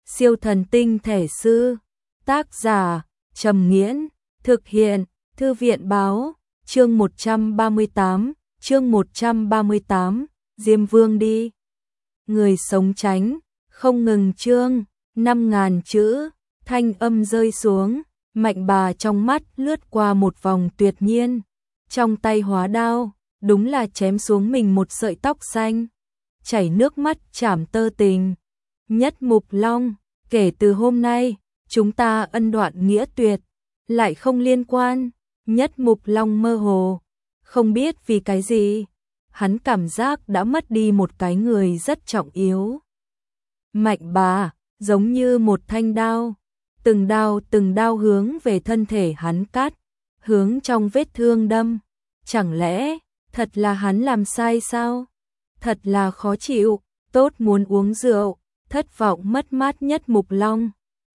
Siêu thần tinh thể sư. Tác giả Trầm Nghiễn. Thực hiện Thư viện báo. Chương 138. Diêm Vương đi. Người sống tránh. Không ngừng chương. 5.000 chữ. Thanh âm rơi xuống. Mạnh Bà trong mắt lướt qua một vòng tuyệt nhiên. Trong tay hóa đao, đúng là chém xuống mình một sợi tóc xanh. Chảy nước mắt chảm tơ tình. Nhất Mục Long, kể từ hôm nay, chúng ta ân đoạn nghĩa tuyệt, lại không liên quan. Nhất Mục Long mơ hồ, không biết vì cái gì, hắn cảm giác đã mất đi một cái người rất trọng yếu. Mạnh Bà, giống như một thanh đao, từng đao hướng về thân thể hắn cắt, hướng trong vết thương đâm. Chẳng lẽ, thật là hắn làm sai sao? Thật là khó chịu, tốt muốn uống rượu, thất vọng mất mát. Nhất Mục Long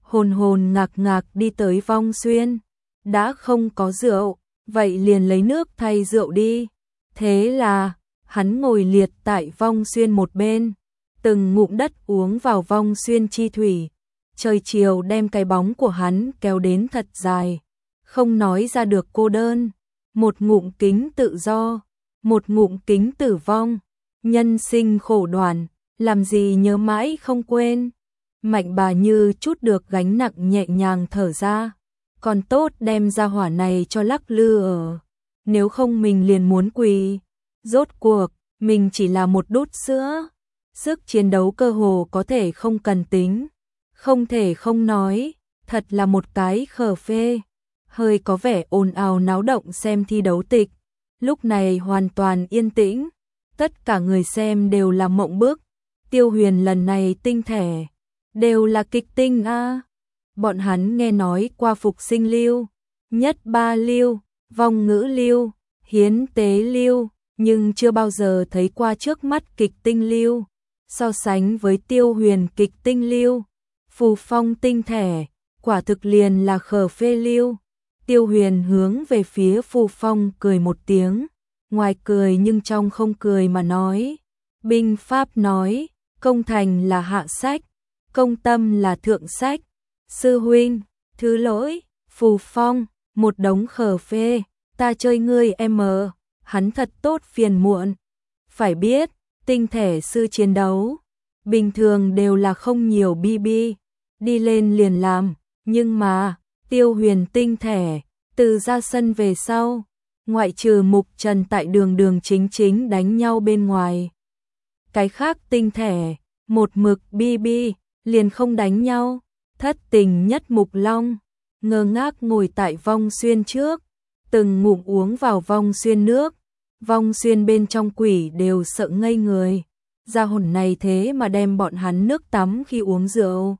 hồn ngạc đi tới Vong Xuyên. Đã không có rượu, vậy liền lấy nước thay rượu đi. Thế là, hắn ngồi liệt tại Vong Xuyên một bên, từng ngụm đất uống vào Vong Xuyên chi thủy. Trời chiều đem cái bóng của hắn kéo đến thật dài, không nói ra được cô đơn. Một ngụm kính tự do, một ngụm kính tử vong. Nhân sinh khổ đoàn, làm gì nhớ mãi không quên. Mạnh Bà như chút được gánh nặng nhẹ nhàng thở ra. Còn tốt đem ra hỏa này cho lắc lư ở. Nếu không mình liền muốn quỳ. Rốt cuộc, mình chỉ là một đút sữa. Sức chiến đấu cơ hồ có thể không cần tính. Không thể không nói, thật là một cái khờ phê. Hơi có vẻ ồn ào náo động xem thi đấu tịch. Lúc này hoàn toàn yên tĩnh. Tất cả người xem đều là mộng bức. Tiêu Huyền lần này tinh thể, đều là kịch tinh a. Bọn hắn nghe nói qua phục sinh lưu, nhất ba lưu, vong ngữ lưu, hiến tế lưu, nhưng chưa bao giờ thấy qua trước mắt kịch tinh lưu. So sánh với Tiêu Huyền kịch tinh lưu, phù phong tinh thể, quả thực liền là khờ phê lưu. Tiêu Huyền hướng về phía phù phong cười một tiếng, ngoài cười nhưng trong không cười mà nói. Binh pháp nói, công thành là hạ sách, công tâm là thượng sách. Sư huynh, thứ lỗi. Phù phong, một đống khờ phê, ta chơi ngươi em mờ. Hắn thật tốt phiền muộn. Phải biết, tinh thể sư chiến đấu, bình thường đều là không nhiều BB, đi lên liền làm. Nhưng mà, Tiêu Huyền tinh thể, từ ra sân về sau, ngoại trừ Mục Trần tại đường chính đánh nhau bên ngoài, cái khác tinh thể, một mực BB, liền không đánh nhau. Thất tình Nhất Mục Long, ngơ ngác ngồi tại Vong Xuyên trước, từng ngụm uống vào Vong Xuyên nước. Vong Xuyên bên trong quỷ đều sợ ngây người. Gia hồn này thế mà đem bọn hắn nước tắm khi uống rượu.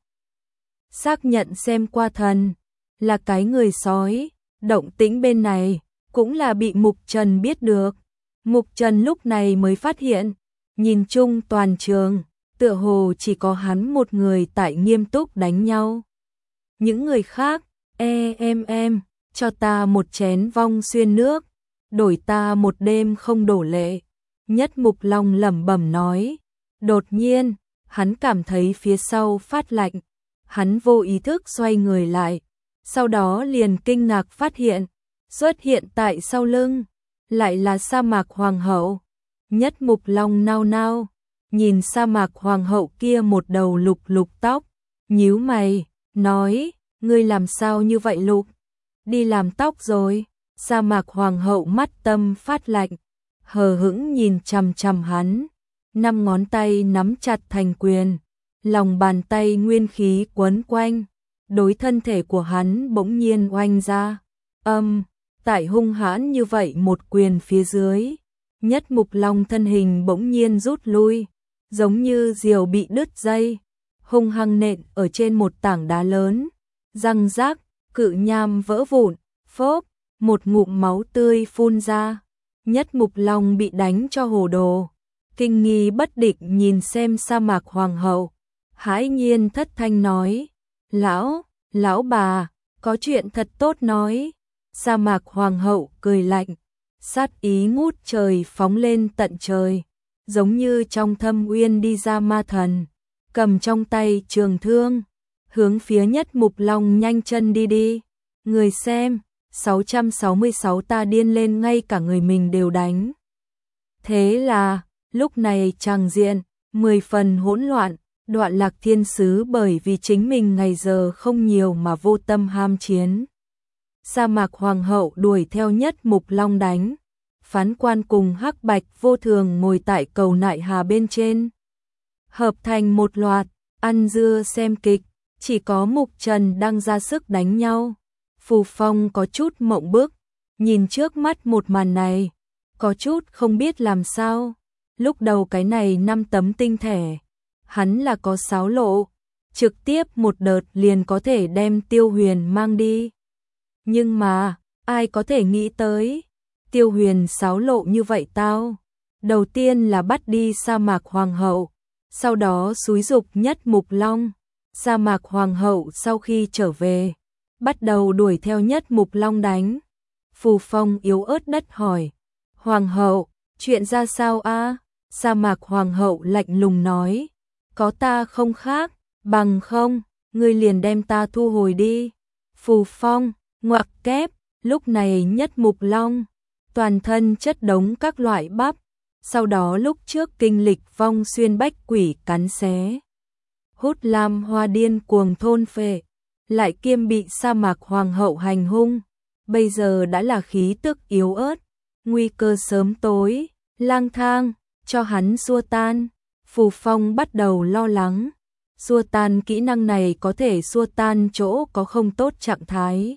Xác nhận xem qua thần, là cái người sói. Động tĩnh bên này, cũng là bị Mục Trần biết được. Mục Trần lúc này mới phát hiện, nhìn chung toàn trường, tựa hồ chỉ có hắn một người tại nghiêm túc đánh nhau. Những người khác, em, cho ta một chén Vong Xuyên nước, đổi ta một đêm không đổ lệ. Nhất Mục Long lẩm bẩm nói. Đột nhiên, hắn cảm thấy phía sau phát lạnh. Hắn vô ý thức xoay người lại, sau đó liền kinh ngạc phát hiện, xuất hiện tại sau lưng, lại là Sa Mạc Hoàng hậu. Nhất Mục Long nao nao, nhìn Sa Mạc Hoàng hậu kia một đầu lục tóc, nhíu mày, nói, ngươi làm sao như vậy Lục? Đi làm tóc rồi. Sa Mạc Hoàng hậu mắt tâm phát lạnh, hờ hững nhìn chằm chằm hắn, 5 ngón tay nắm chặt thành quyền, lòng bàn tay nguyên khí quấn quanh, đối thân thể của hắn bỗng nhiên oanh ra. Tại hung hãn như vậy một quyền phía dưới, Nhất Mục Long thân hình bỗng nhiên rút lui, giống như diều bị đứt dây, hung hăng nện ở trên một tảng đá lớn, răng rác, cự nham vỡ vụn, phốp, một ngụm máu tươi phun ra. Nhất Mục Long bị đánh cho hồ đồ, kinh nghi bất định nhìn xem Sa Mạc Hoàng hậu, hãi nhiên thất thanh nói, lão bà, có chuyện thật tốt nói. Sa Mạc Hoàng hậu cười lạnh, sát ý ngút trời phóng lên tận trời, giống như trong thâm uyên đi ra ma thần, cầm trong tay trường thương, hướng phía Nhất Mục Long nhanh chân đi đi. Người xem, 666 ta điên lên ngay cả người mình đều đánh. Thế là, lúc này tràng diện, 10 phần hỗn loạn, Đoạn Lạc Thiên Sứ bởi vì chính mình ngày giờ không nhiều mà vô tâm ham chiến. Sa Mạc Hoàng hậu đuổi theo Nhất Mục Long đánh. Phán quan cùng Hắc Bạch Vô Thường ngồi tại cầu nại hà bên trên. Hợp thành một loạt, ăn dưa xem kịch, chỉ có Mục Trần đang ra sức đánh nhau. Phù Phong có chút mộng bức, nhìn trước mắt một màn này, có chút không biết làm sao. Lúc đầu cái này 5 tấm tinh thể, hắn là có xáo lộ, trực tiếp một đợt liền có thể đem Tiêu Huyền mang đi. Nhưng mà, ai có thể nghĩ tới, Tiêu Huyền xáo lộ như vậy tao. Đầu tiên là bắt đi Sa Mạc Hoàng hậu, sau đó xúi giục Nhất Mục Long. Sa Mạc Hoàng hậu sau khi trở về, bắt đầu đuổi theo Nhất Mục Long đánh. Phù Phong yếu ớt đất hỏi, Hoàng hậu, chuyện ra sao a? Sa Mạc Hoàng hậu lạnh lùng nói, có ta không khác, bằng không, ngươi liền đem ta thu hồi đi. Phù Phong, ngoặc kép, lúc này Nhất Mục Long, toàn thân chất đống các loại bắp, sau đó lúc trước kinh lịch vong xuyên bách quỷ cắn xé. Hút lam hoa điên cuồng thôn phệ, lại kiêm bị Sa Mạc Hoàng hậu hành hung, bây giờ đã là khí tức yếu ớt, nguy cơ sớm tối, lang thang, cho hắn xua tan. Phù Phong bắt đầu lo lắng, xua tan kỹ năng này có thể xua tan chỗ có không tốt trạng thái,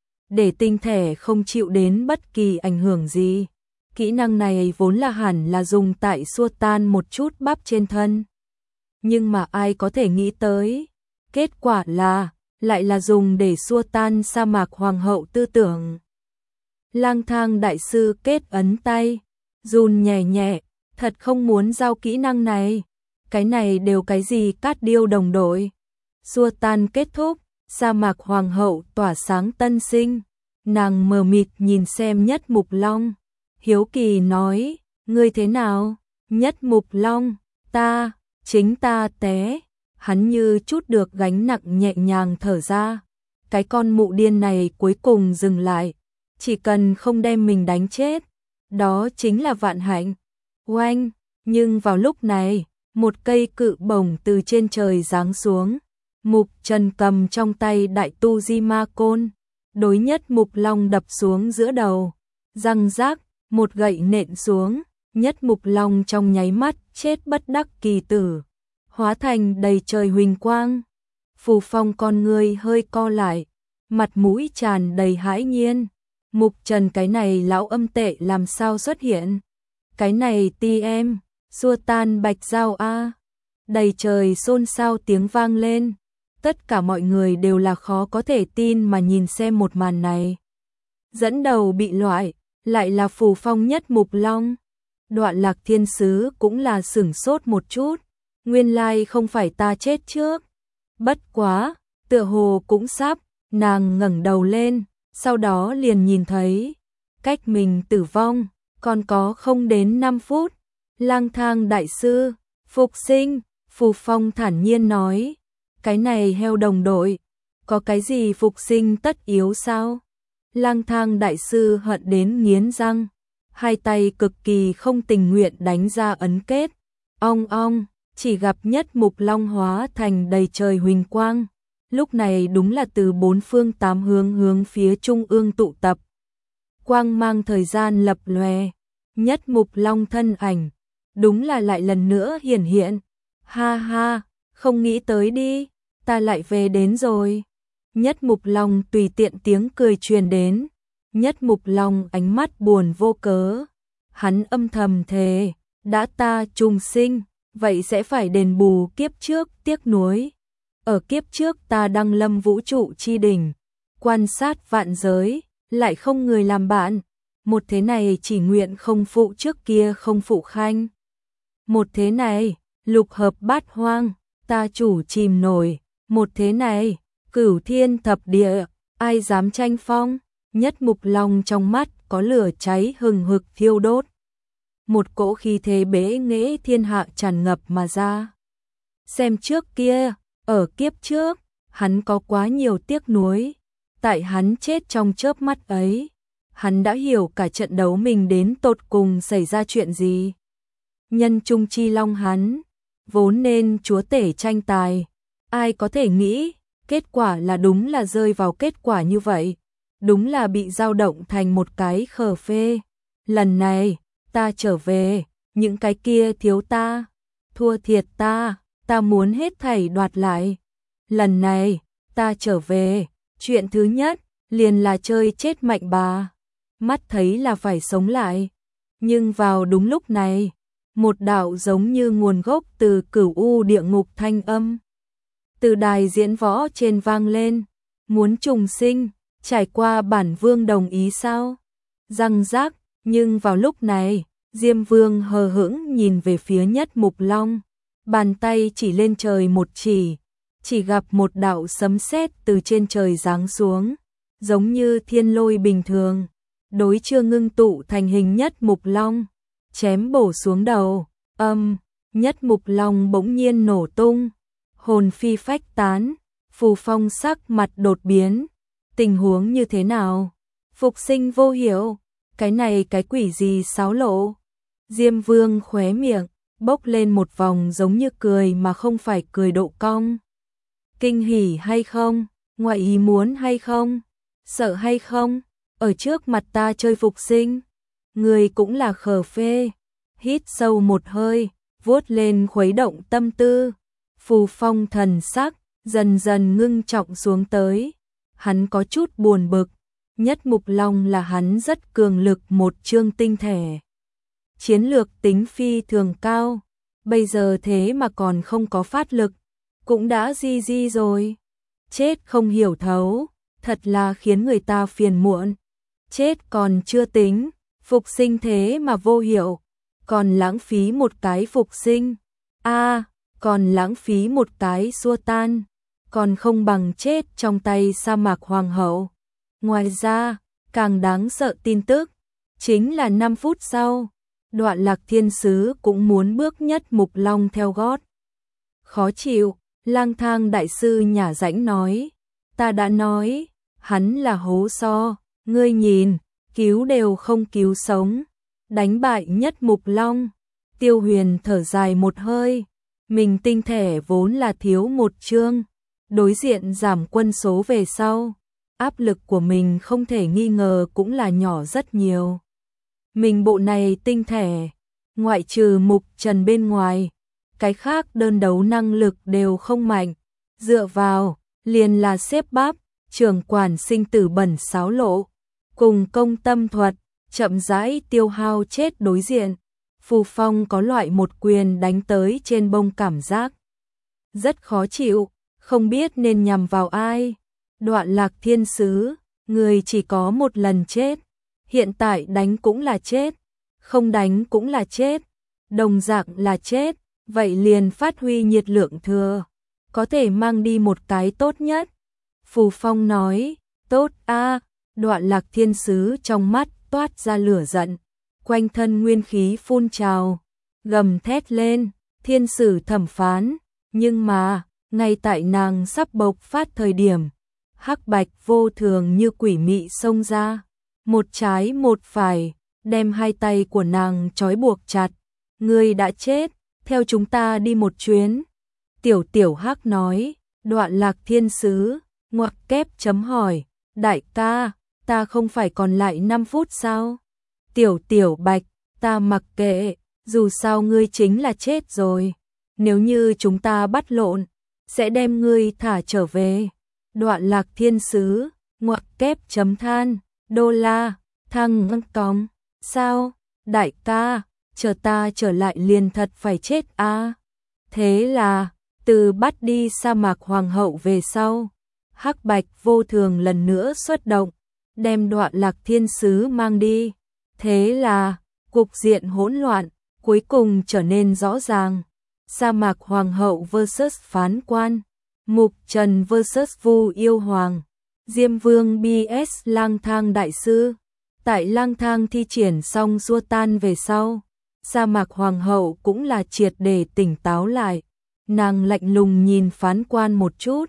để tinh thể không chịu đến bất kỳ ảnh hưởng gì. Kỹ năng này vốn là hẳn là dùng tại xua tan một chút bắp trên thân. Nhưng mà ai có thể nghĩ tới, kết quả là, lại là dùng để xua tan Sa Mạc Hoàng hậu tư tưởng. Lang thang đại sư kết ấn tay, run nhẹ nhẹ, thật không muốn giao kỹ năng này. Cái này đều cái gì Cát Điêu đồng đội. Xua tan kết thúc, Sa Mạc Hoàng hậu tỏa sáng tân sinh. Nàng mờ mịt nhìn xem Nhất Mục Long, hiếu kỳ nói, ngươi thế nào? Nhất Mục Long, chính ta té. Hắn như chút được gánh nặng nhẹ nhàng thở ra. Cái con mụ điên này cuối cùng dừng lại, chỉ cần không đem mình đánh chết, đó chính là vạn hạnh. Oanh, nhưng vào lúc này, một cây cự bổng từ trên trời giáng xuống. Mục Trần cầm trong tay đại tu di ma côn, đối Nhất Mục Long đập xuống giữa đầu. Răng rác, một gậy nện xuống, Nhất Mục Long trong nháy mắt chết bất đắc kỳ tử, hóa thành đầy trời huỳnh quang. Phù Phong con người hơi co lại, mặt mũi tràn đầy hãi nhiên. Mục Trần cái này lão âm tệ làm sao xuất hiện? Cái này ti em, xua tan bạch dao a. Đầy trời xôn xao tiếng vang lên. Tất cả mọi người đều là khó có thể tin mà nhìn xem một màn này. Dẫn đầu bị loại, lại là Phù Phong Nhất Mục Long. Đoạn Lạc Thiên Sứ cũng là sửng sốt một chút. Nguyên lai không phải ta chết trước. Bất quá, tựa hồ cũng sắp, nàng ngẩng đầu lên, sau đó liền nhìn thấy, cách mình tử vong, còn có không đến 5 phút. Lang thang đại sư, phục sinh, Phù Phong thản nhiên nói, cái này heo đồng đội, có cái gì phục sinh tất yếu sao? Lang thang đại sư hận đến nghiến răng, hai tay cực kỳ không tình nguyện đánh ra ấn kết. Ong ong, chỉ gặp Nhất Mục Long hóa thành đầy trời huỳnh quang. Lúc này đúng là từ bốn phương tám hướng phía trung ương tụ tập. Quang mang thời gian lập lòe, Nhất Mục Long thân ảnh, đúng là lại lần nữa hiển hiện. Ha ha, không nghĩ tới đi, ta lại về đến rồi. Nhất Mục Long tùy tiện tiếng cười truyền đến. Nhất Mục Long ánh mắt buồn vô cớ. Hắn âm thầm thề, đã ta trùng sinh, vậy sẽ phải đền bù kiếp trước tiếc nuối. Ở kiếp trước ta đăng lâm vũ trụ chi đỉnh, quan sát vạn giới, lại không người làm bạn. Một thế này chỉ nguyện không phụ trước kia không phụ khanh. Một thế này, lục hợp bát hoang, ta chủ chìm nổi. Một thế này, cửu thiên thập địa, ai dám tranh phong. Nhất Mục Long trong mắt có lửa cháy hừng hực thiêu đốt. Một cỗ khí thế bế nghệ thiên hạ tràn ngập mà ra. Xem trước kia, ở kiếp trước, Hắn có quá nhiều tiếc nuối, tại hắn chết trong chớp mắt ấy, hắn đã hiểu cả trận đấu mình đến tột cùng xảy ra chuyện gì. Nhân trung chi long hắn, vốn nên chúa tể tranh tài, ai có thể nghĩ, kết quả là đúng là rơi vào kết quả như vậy, đúng là bị dao động thành một cái khờ phê. Lần này, ta trở về, những cái kia thiếu ta, thua thiệt ta muốn hết thảy đoạt lại. Lần này, ta trở về, chuyện thứ nhất, liền là chơi chết Mạnh Bà. Mắt thấy là phải sống lại. Nhưng vào đúng lúc này, một đạo giống như nguồn gốc từ cửu u địa ngục thanh âm. Từ đài diễn võ trên vang lên, muốn trùng sinh, trải qua bản vương đồng ý sao? Răng rác, nhưng vào lúc này, Diêm Vương hờ hững nhìn về phía Nhất Mục Long, bàn tay chỉ lên trời một chỉ gặp một đạo sấm sét từ trên trời giáng xuống, giống như thiên lôi bình thường, đối chưa ngưng tụ thành hình Nhất Mục Long, chém bổ xuống đầu, Nhất Mục Long bỗng nhiên nổ tung, hồn phi phách tán, Phù Phong sắc mặt đột biến, tình huống như thế nào? Phục sinh vô hiệu, cái này cái quỷ gì xáo lộ? Diêm Vương khóe miệng, bốc lên một vòng giống như cười mà không phải cười độ cong. Kinh hỉ hay không? Ngoại ý muốn hay không? Sợ hay không? Ở trước mặt ta chơi phục sinh? Người cũng là khờ phê. Hít sâu một hơi, vuốt lên khuấy động tâm tư. Phù Phong thần sắc, dần dần ngưng trọng xuống tới. Hắn có chút buồn bực. Nhất Mục Long là hắn rất cường lực một chương tinh thể. Chiến lược tính phi thường cao. Bây giờ thế mà còn không có phát lực. Cũng đã di rồi. Chết không hiểu thấu. Thật là khiến người ta phiền muộn. Chết còn chưa tính. Phục sinh thế mà vô hiệu. Còn lãng phí một cái phục sinh. Còn lãng phí một cái xua tan. Còn không bằng chết trong tay sa mạc hoàng hậu. Ngoài ra, càng đáng sợ tin tức, chính là 5 phút sau, Đoạn Lạc Thiên Sứ cũng muốn bước Nhất Mục Long theo gót. Khó chịu, Lang Thang đại sư nhả rãnh nói, ta đã nói, hắn là hố so, ngươi nhìn, cứu đều không cứu sống, đánh bại Nhất Mục Long. Tiêu Huyền thở dài một hơi, mình tinh thể vốn là thiếu một chương, đối diện giảm quân số về sau. Áp lực của mình không thể nghi ngờ cũng là nhỏ rất nhiều. Mình bộ này tinh thể, ngoại trừ Mục Trần bên ngoài, cái khác đơn đấu năng lực đều không mạnh, dựa vào, liền là xếp bắp, trưởng quản sinh tử bẩn xáo lộ, cùng công tâm thuật, chậm rãi tiêu hao chết đối diện. Phù Phong có loại một quyền đánh tới trên bông cảm giác. Rất khó chịu, không biết nên nhằm vào ai. Đoạn Lạc Thiên Sứ, người chỉ có một lần chết, hiện tại đánh cũng là chết, không đánh cũng là chết, đồng dạng là chết, vậy liền phát huy nhiệt lượng thừa, có thể mang đi một cái tốt nhất. Phù Phong nói, tốt a. Đoạn Lạc Thiên Sứ trong mắt toát ra lửa giận, quanh thân nguyên khí phun trào, gầm thét lên, thiên sử thẩm phán, nhưng mà, ngay tại nàng sắp bộc phát thời điểm, hắc bạch vô thường như quỷ mị xông ra, một trái một phải, đem hai tay của nàng trói buộc chặt. Ngươi đã chết, theo chúng ta đi một chuyến. Tiểu hắc nói, Đoạn Lạc Thiên Sứ, ngoặc kép chấm hỏi, đại ca, ta không phải còn lại 5 phút sao? Tiểu bạch, ta mặc kệ, dù sao ngươi chính là chết rồi. Nếu như chúng ta bắt lộn, sẽ đem ngươi thả trở về. Đoạn Lạc Thiên Sứ, ngoặc kép chấm than, đô la, thăng cong, sao, đại ca, chờ ta trở lại liền thật phải chết a. Thế là, từ bắt đi sa mạc hoàng hậu về sau, hắc bạch vô thường lần nữa xuất động, đem Đoạn Lạc Thiên Sứ mang đi. Thế là, cục diện hỗn loạn, cuối cùng trở nên rõ ràng. Sa mạc hoàng hậu vs phán quan, Mục Trần vs Vu Yêu Hoàng, Diêm Vương BS Lang Thang đại sư. Tại Lang Thang thi triển xong xua tan về sau, sa mạc hoàng hậu cũng là triệt để tỉnh táo lại. Nàng lạnh lùng nhìn phán quan một chút,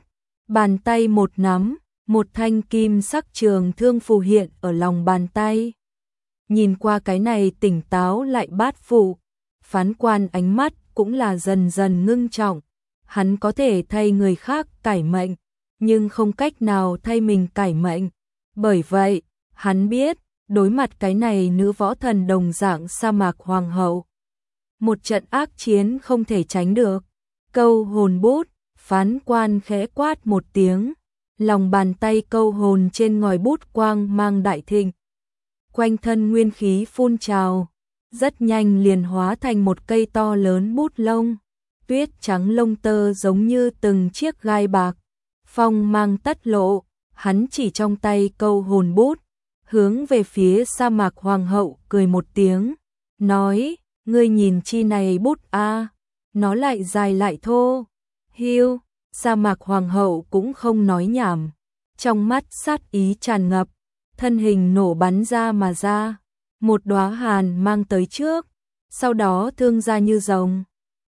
Bàn tay một nắm, một thanh kim sắc trường thương phù hiện ở lòng bàn tay. Nhìn qua cái này tỉnh táo lại bát phụ, phán quan ánh mắt cũng là dần dần ngưng trọng. Hắn có thể thay người khác cải mệnh, nhưng không cách nào thay mình cải mệnh. Bởi vậy, hắn biết, đối mặt cái này nữ võ thần đồng dạng sa mạc hoàng hậu, một trận ác chiến không thể tránh được. Câu hồn bút, phán quan khẽ quát một tiếng, lòng bàn tay câu hồn trên ngòi bút quang mang đại thịnh. Quanh thân nguyên khí phun trào, rất nhanh liền hóa thành một cây to lớn bút lông, tuyết trắng lông tơ giống như từng chiếc gai bạc, phong mang tất lộ, hắn chỉ trong tay câu hồn bút, hướng về phía sa mạc hoàng hậu cười một tiếng, nói, ngươi nhìn chi này bút a, nó lại dài lại thô. Hiu, sa mạc hoàng hậu cũng không nói nhảm, trong mắt sát ý tràn ngập, thân hình nổ bắn ra mà ra, một đóa hàn mang tới trước, sau đó thương ra như rồng.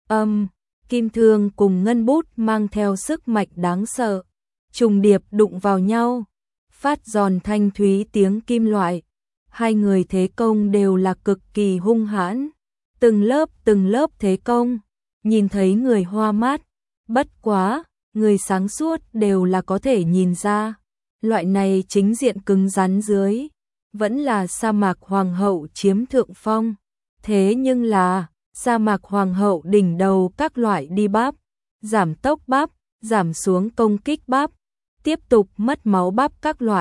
Kim thương cùng ngân bút mang theo sức mạnh đáng sợ, trùng điệp đụng vào nhau, phát giòn thanh thúy tiếng kim loại. Hai người thế công đều là cực kỳ hung hãn, từng lớp thế công, nhìn thấy người hoa mắt, bất quá, người sáng suốt đều là có thể nhìn ra. Loại này chính diện cứng rắn dưới, vẫn là sa mạc hoàng hậu chiếm thượng phong. Thế nhưng là, sa mạc hoàng hậu đỉnh đầu các loại đi bắp, giảm tốc bắp, giảm xuống công kích bắp, tiếp tục mất máu bắp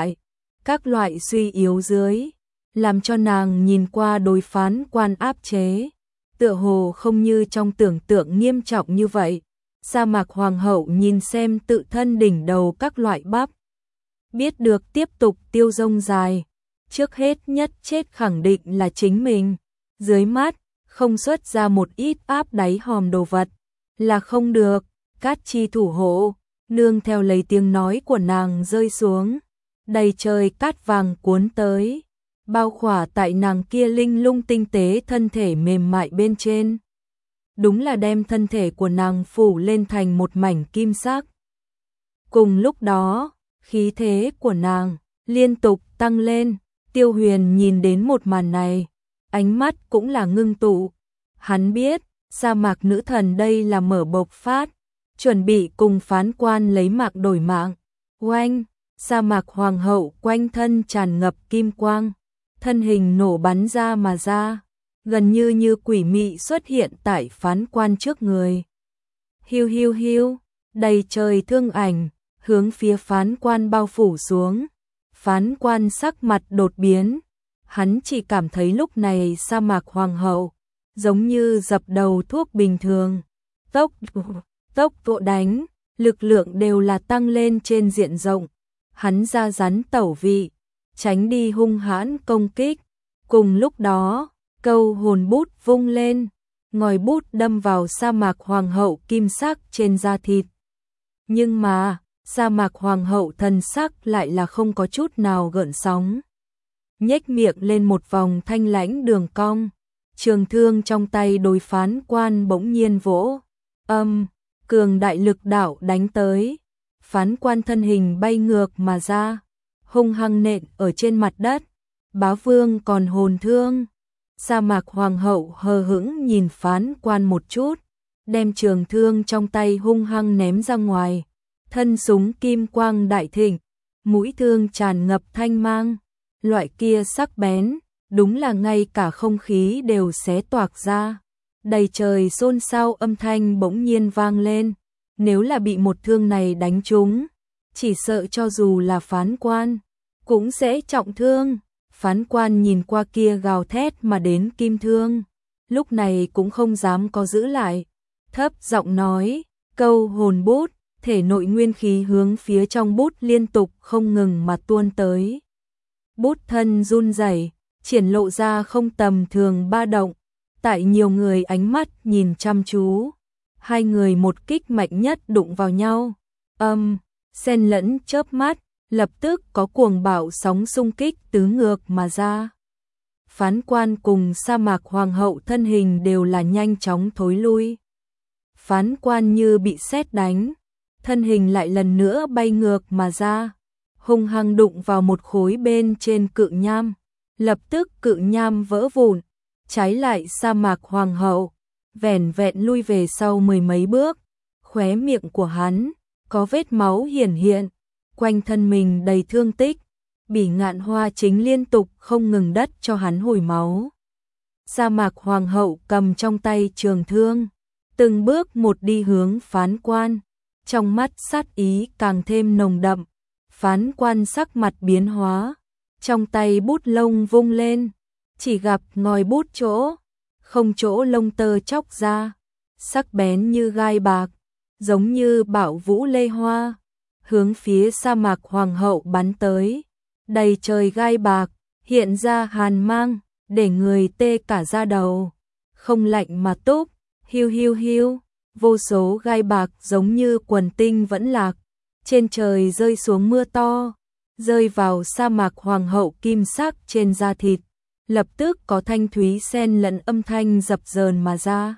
các loại suy yếu dưới, làm cho nàng nhìn qua đối phán quan áp chế, tựa hồ không như trong tưởng tượng nghiêm trọng như vậy. Sa mạc hoàng hậu nhìn xem tự thân đỉnh đầu các loại bắp, biết được tiếp tục tiêu rông dài, trước hết nhất chết khẳng định là chính mình, dưới mắt, không xuất ra một ít áp đáy hòm đồ vật, là không được. Cát chi thủ hộ, nương theo lấy tiếng nói của nàng rơi xuống, đầy trời cát vàng cuốn tới, bao khỏa tại nàng kia linh lung tinh tế thân thể mềm mại bên trên. Đúng là đem thân thể của nàng phủ lên thành một mảnh kim sắc. Cùng lúc đó, khí thế của nàng liên tục tăng lên, Tiêu Huyền nhìn đến một màn này, ánh mắt cũng là ngưng tụ. Hắn biết, sa mạc nữ thần đây là mở bộc phát, chuẩn bị cùng phán quan lấy mạng đổi mạng. Oanh, sa mạc hoàng hậu quanh thân tràn ngập kim quang, thân hình nổ bắn ra mà ra, gần như quỷ mị xuất hiện tại phán quan trước người. Hiu hiu hiu, đầy trời thương ảnh, hướng phía phán quan bao phủ xuống. Phán quan sắc mặt đột biến, hắn chỉ cảm thấy lúc này sa mạc hoàng hậu, giống như dập đầu thuốc bình thường. Tốc độ đánh, lực lượng đều là tăng lên trên diện rộng. Hắn ra rắn tẩu vị, tránh đi hung hãn công kích. Cùng lúc đó, câu hồn bút vung lên, ngòi bút đâm vào sa mạc hoàng hậu kim sắc trên da thịt. Nhưng mà, sa mạc hoàng hậu thần sắc lại là không có chút nào gợn sóng. Nhếch miệng lên một vòng thanh lãnh đường cong, trường thương trong tay đối phán quan bỗng nhiên vỗ. Cường đại lực đạo đánh tới, phán quan thân hình bay ngược mà ra, hung hăng nện ở trên mặt đất. Bá vương còn hồn thương. Sa mạc hoàng hậu hờ hững nhìn phán quan một chút, đem trường thương trong tay hung hăng ném ra ngoài. Thân súng kim quang đại thịnh, mũi thương tràn ngập thanh mang, loại kia sắc bén, đúng là ngay cả không khí đều xé toạc ra. Đầy trời xôn xao âm thanh bỗng nhiên vang lên, nếu là bị một thương này đánh trúng, chỉ sợ cho dù là phán quan, cũng sẽ trọng thương. Phán quan nhìn qua kia gào thét mà đến kim thương, lúc này cũng không dám có giữ lại, thấp giọng nói, câu hồn bút, thể nội nguyên khí hướng phía trong bút liên tục không ngừng mà tuôn tới. Bút thân run rẩy, triển lộ ra không tầm thường ba động, tại nhiều người ánh mắt nhìn chăm chú, hai người một kích mạnh nhất đụng vào nhau, xen lẫn chớp mắt, lập tức có cuồng bạo sóng xung kích tứ ngược mà ra. Phán quan cùng sa mạc hoàng hậu thân hình đều là nhanh chóng thối lui. Phán quan như bị sét đánh, thân hình lại lần nữa bay ngược mà ra, hung hăng đụng vào một khối bên trên cự nham, lập tức cự nham vỡ vụn, trái lại sa mạc hoàng hậu, vẻn vẹn lui về sau mười mấy bước, khóe miệng của hắn có vết máu hiển hiện, quanh thân mình đầy thương tích, Bỉ Ngạn Hoa chính liên tục không ngừng đất cho hắn hồi máu. Sa mạc hoàng hậu cầm trong tay trường thương, từng bước một đi hướng Phán Quan, trong mắt sát ý càng thêm nồng đậm. Phán Quan sắc mặt biến hóa, trong tay bút lông vung lên, chỉ gặp ngòi bút chỗ, không chỗ lông tơ chóc ra, sắc bén như gai bạc, giống như bạo vũ lê hoa, hướng phía sa mạc hoàng hậu bắn tới, đầy trời gai bạc, hiện ra hàn mang, để người tê cả da đầu, không lạnh mà túc, hiu hiu hiu, vô số gai bạc giống như quần tinh vẫn lạc, trên trời rơi xuống mưa to, rơi vào sa mạc hoàng hậu kim sắc trên da thịt, lập tức có thanh thúy xen lẫn âm thanh dập dờn mà ra.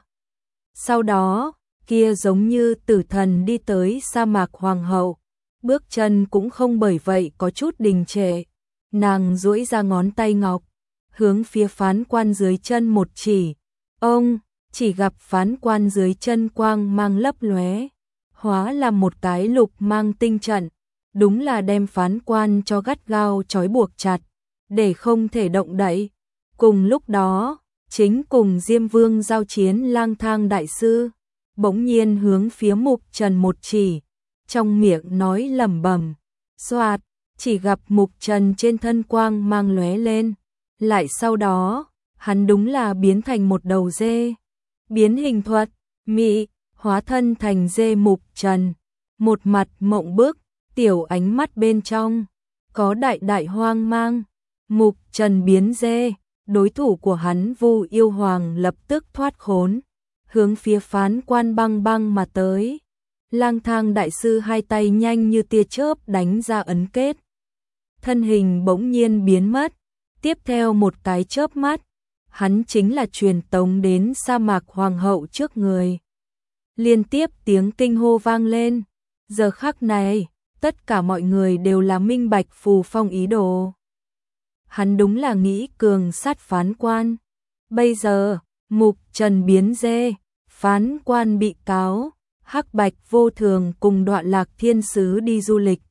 Sau đó, kia giống như tử thần đi tới sa mạc hoàng hậu, bước chân cũng không bởi vậy có chút đình trệ, nàng duỗi ra ngón tay ngọc, hướng phía Phán Quan dưới chân một chỉ, ông chỉ gặp Phán Quan dưới chân quang mang lấp lóe, hóa là một cái lục mang tinh trận, đúng là đem Phán Quan cho gắt gao trói buộc chặt, để không thể động đậy. Cùng lúc đó, chính cùng Diêm Vương giao chiến Lang Thang đại sư, bỗng nhiên hướng phía Mục Trần một chỉ, trong miệng nói lẩm bẩm, xoạt, chỉ gặp Mục Trần trên thân quang mang lóe lên, lại sau đó, hắn đúng là biến thành một đầu dê, biến hình thuật, mị, hóa thân thành dê Mục Trần, một mặt mộng bức, tiểu ánh mắt bên trong, có đại đại hoang mang, Mục Trần biến dê, đối thủ của hắn Vu Yêu Hoàng lập tức thoát khốn, hướng phía Phán Quan băng băng mà tới. Lang Thang đại sư hai tay nhanh như tia chớp đánh ra ấn kết. Thân hình bỗng nhiên biến mất, tiếp theo một cái chớp mắt, hắn chính là truyền tống đến sa mạc hoàng hậu trước người. Liên tiếp tiếng kinh hô vang lên, giờ khắc này, tất cả mọi người đều là minh bạch Phù Phong ý đồ. Hắn đúng là nghĩ cường sát Phán Quan. Bây giờ, Mục Trần biến dê, Phán Quan bị cáo, Hắc Bạch Vô Thường cùng Đoạn Lạc Thiên Sứ đi du lịch.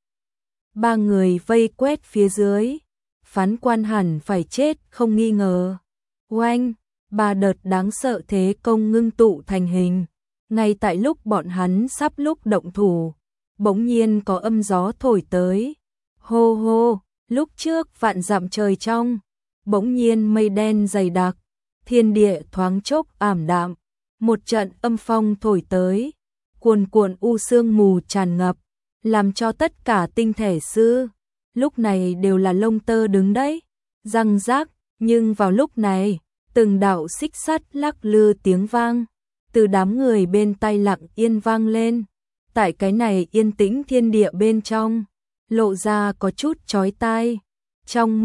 Ba người vây quét phía dưới, Phán Quan hẳn phải chết không nghi ngờ. Oanh, ba đợt đáng sợ thế công ngưng tụ thành hình. Ngay tại lúc bọn hắn sắp lúc động thủ, bỗng nhiên có âm gió thổi tới. Hô hô, lúc trước vạn dặm trời trong, bỗng nhiên mây đen dày đặc, thiên địa thoáng chốc ảm đạm, một trận âm phong thổi tới, cuồn cuộn u sương mù tràn ngập, làm cho tất cả tinh thể sư lúc này đều là lông tơ đứng đấy, răng rác, nhưng vào lúc này, từng đạo xích sắt lắc lư tiếng vang, từ đám người bên tai lặng yên vang lên, tại cái này yên tĩnh thiên địa bên trong, lộ ra có chút chói tai, trong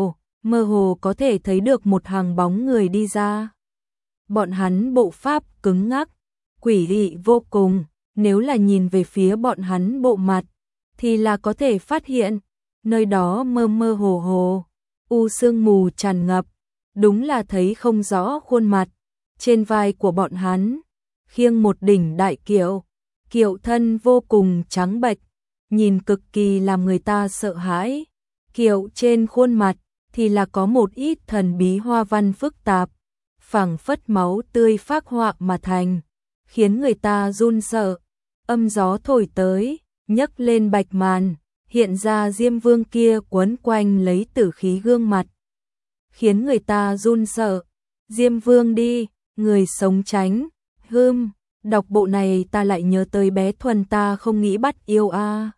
mơ hồ có thể thấy được một hàng bóng người đi ra. Bọn hắn bộ pháp cứng ngắc, quỷ dị vô cùng, nếu là nhìn về phía bọn hắn bộ mặt, thì là có thể phát hiện, nơi đó mơ mơ hồ hồ, u sương mù tràn ngập, đúng là thấy không rõ khuôn mặt. Trên vai của bọn hắn, khiêng một đỉnh đại kiệu, kiệu thân vô cùng trắng bệch, nhìn cực kỳ làm người ta sợ hãi. Kiệu trên khuôn mặt thì là có một ít thần bí hoa văn phức tạp, phảng phất máu tươi phác họa mà thành, khiến người ta run sợ. Âm gió thổi tới, nhấc lên bạch màn, hiện ra Diêm Vương kia quấn quanh lấy tử khí gương mặt, khiến người ta run sợ. Diêm Vương đi, người sống tránh, đọc bộ này ta lại nhớ tới bé Thuần ta không nghĩ bắt yêu a.